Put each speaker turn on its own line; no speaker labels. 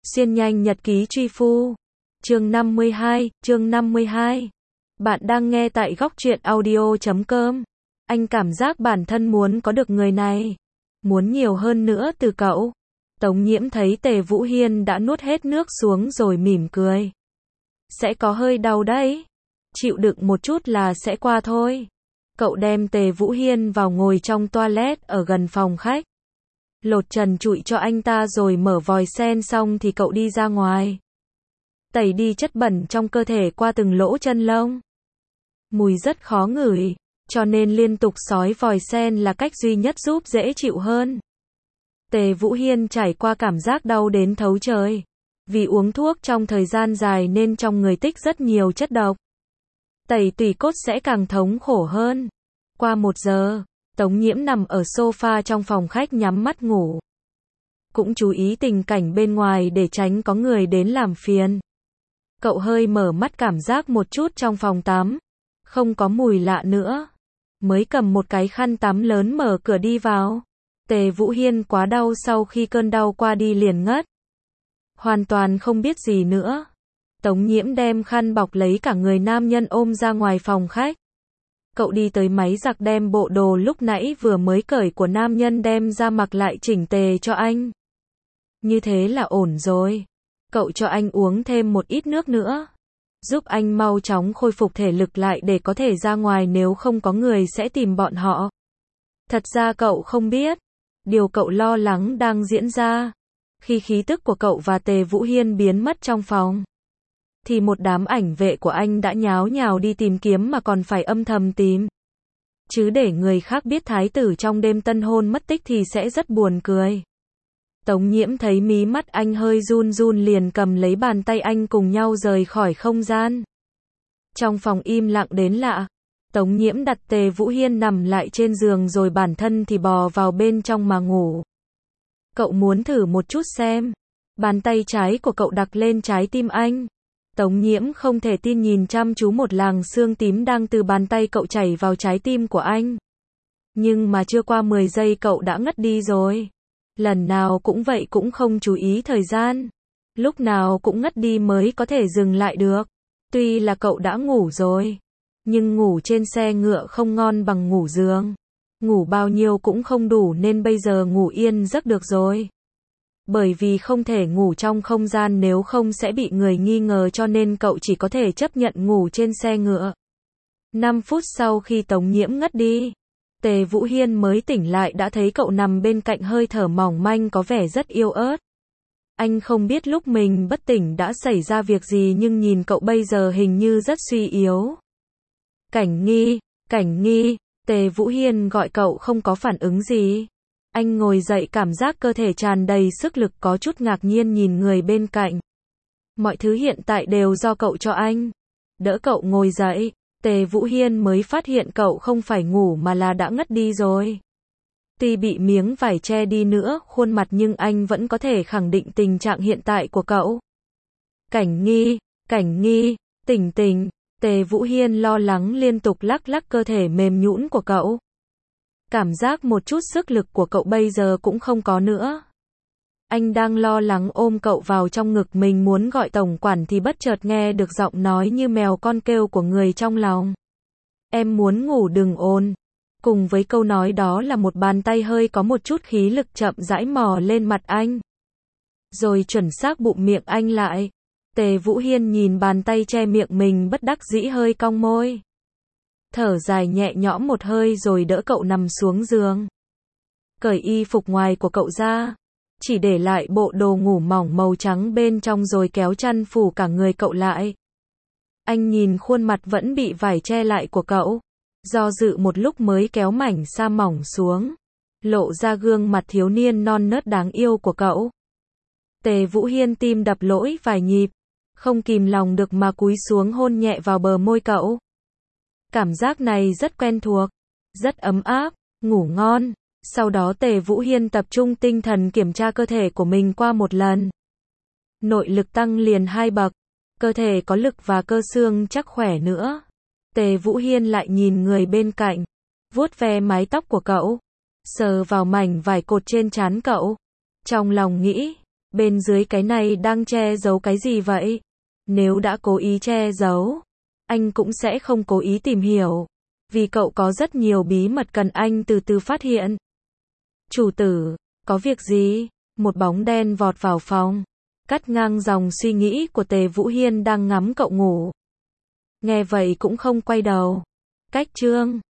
Xuyên nhanh nhật ký truy phu. Chương 52. Bạn đang nghe tại góc truyện audio.com. Anh cảm giác bản thân muốn có được người này. Muốn nhiều hơn nữa từ cậu. Tống Nhiễm thấy Tề Vũ Hiên đã nuốt hết nước xuống rồi mỉm cười. Sẽ có hơi đau đấy. Chịu đựng một chút là sẽ qua thôi. Cậu đem Tề Vũ Hiên vào ngồi trong toilet ở gần phòng khách. Lột trần trụi cho anh ta rồi mở vòi sen xong thì cậu đi ra ngoài. Tẩy đi chất bẩn trong cơ thể qua từng lỗ chân lông. Mùi rất khó ngửi, cho nên liên tục xói vòi sen là cách duy nhất giúp dễ chịu hơn. Tề Vũ Hiên trải qua cảm giác đau đến thấu trời. Vì uống thuốc trong thời gian dài nên trong người tích rất nhiều chất độc. Tẩy tủy cốt sẽ càng thống khổ hơn. Qua 1 giờ, Tống Nhiễm nằm ở sofa trong phòng khách nhắm mắt ngủ. Cũng chú ý tình cảnh bên ngoài để tránh có người đến làm phiền. Cậu hơi mở mắt cảm giác một chút trong phòng tắm. Không có mùi lạ nữa. Mới cầm một cái khăn tắm lớn mở cửa đi vào. Tề Vũ Hiên quá đau sau khi cơn đau qua đi liền ngất. Hoàn toàn không biết gì nữa. Tống Nhiễm đem khăn bọc lấy cả người nam nhân ôm ra ngoài phòng khách. Cậu đi tới máy giặt đem bộ đồ lúc nãy vừa mới cởi của nam nhân đem ra mặc lại chỉnh tề cho anh. Như thế là ổn rồi. Cậu cho anh uống thêm một ít nước nữa. Giúp anh mau chóng khôi phục thể lực lại để có thể ra ngoài, nếu không có người sẽ tìm bọn họ. Thật ra cậu không biết. Điều cậu lo lắng đang diễn ra. Khi khí tức của cậu và Tề Vũ Hiên biến mất trong phòng, thì một đám ảnh vệ của anh đã nháo nhào đi tìm kiếm mà còn phải âm thầm tìm. Chứ để người khác biết thái tử trong đêm tân hôn mất tích thì sẽ rất buồn cười. Tống Nhiễm thấy mí mắt anh hơi run run liền cầm lấy bàn tay anh cùng nhau rời khỏi không gian. Trong phòng im lặng đến lạ. Tống Nhiễm đặt Tề Vũ Hiên nằm lại trên giường rồi bản thân thì bò vào bên trong mà ngủ. Cậu muốn thử một chút xem. Bàn tay trái của cậu đặt lên trái tim anh. Tống Nhiễm không thể tin nhìn chăm chú một làn xương tím đang từ bàn tay cậu chảy vào trái tim của anh. Nhưng mà chưa qua 10 giây cậu đã ngất đi rồi. Lần nào cũng vậy, cũng không chú ý thời gian. Lúc nào cũng ngất đi mới có thể dừng lại được. Tuy là cậu đã ngủ rồi, nhưng ngủ trên xe ngựa không ngon bằng ngủ giường. Ngủ bao nhiêu cũng không đủ nên bây giờ ngủ yên giấc được rồi. Bởi vì không thể ngủ trong không gian nếu không sẽ bị người nghi ngờ cho nên cậu chỉ có thể chấp nhận ngủ trên xe ngựa. 5 phút sau khi Tống Nhiễm ngất đi, Tề Vũ Hiên mới tỉnh lại đã thấy cậu nằm bên cạnh hơi thở mỏng manh có vẻ rất yếu ớt. Anh không biết lúc mình bất tỉnh đã xảy ra việc gì nhưng nhìn cậu bây giờ hình như rất suy yếu. Cảnh Nghi, Tề Vũ Hiên gọi cậu không có phản ứng gì. Anh ngồi dậy cảm giác cơ thể tràn đầy sức lực, có chút ngạc nhiên nhìn người bên cạnh. Mọi thứ hiện tại đều do cậu cho anh. Đỡ cậu ngồi dậy, Tề Vũ Hiên mới phát hiện cậu không phải ngủ mà là đã ngất đi rồi. Tuy bị miếng vải che đi nữa khuôn mặt nhưng anh vẫn có thể khẳng định tình trạng hiện tại của cậu. Cảnh Nghi, tỉnh. Tề Vũ Hiên lo lắng liên tục lắc lắc cơ thể mềm nhũn của cậu. Cảm giác một chút sức lực của cậu bây giờ cũng không có nữa. Anh đang lo lắng ôm cậu vào trong ngực mình muốn gọi tổng quản thì bất chợt nghe được giọng nói như mèo con kêu của người trong lòng. Em muốn ngủ đừng ồn. Cùng với câu nói đó là một bàn tay hơi có một chút khí lực chậm rãi mò lên mặt anh. Rồi chuẩn xác bụm miệng anh lại. Tề Vũ Hiên nhìn bàn tay che miệng mình bất đắc dĩ hơi cong môi. Thở dài nhẹ nhõm một hơi rồi đỡ cậu nằm xuống giường. Cởi y phục ngoài của cậu ra. Chỉ để lại bộ đồ ngủ mỏng màu trắng bên trong rồi kéo chăn phủ cả người cậu lại. Anh nhìn khuôn mặt vẫn bị vải che lại của cậu. Do dự một lúc mới kéo mảnh sa mỏng xuống. Lộ ra gương mặt thiếu niên non nớt đáng yêu của cậu. Tề Vũ Hiên tim đập lỗi vài nhịp. Không kìm lòng được mà cúi xuống hôn nhẹ vào bờ môi cậu. Cảm giác này rất quen thuộc. Rất ấm áp, ngủ ngon. Sau đó Tề Vũ Hiên tập trung tinh thần kiểm tra cơ thể của mình qua một lần. Nội lực tăng liền 2 bậc. Cơ thể có lực và cơ xương chắc khỏe nữa. Tề Vũ Hiên lại nhìn người bên cạnh. Vuốt ve mái tóc của cậu. Sờ vào mảnh vải cột trên trán cậu. Trong lòng nghĩ, Bên dưới cái này đang che giấu cái gì vậy? Nếu đã cố ý che giấu, anh cũng sẽ không cố ý tìm hiểu. Vì cậu có rất nhiều bí mật cần anh từ từ phát hiện. Chủ tử, có việc gì? Một bóng đen vọt vào phòng, cắt ngang dòng suy nghĩ của Tề Vũ Hiên đang ngắm cậu ngủ. Nghe vậy cũng không quay đầu. Cách Trương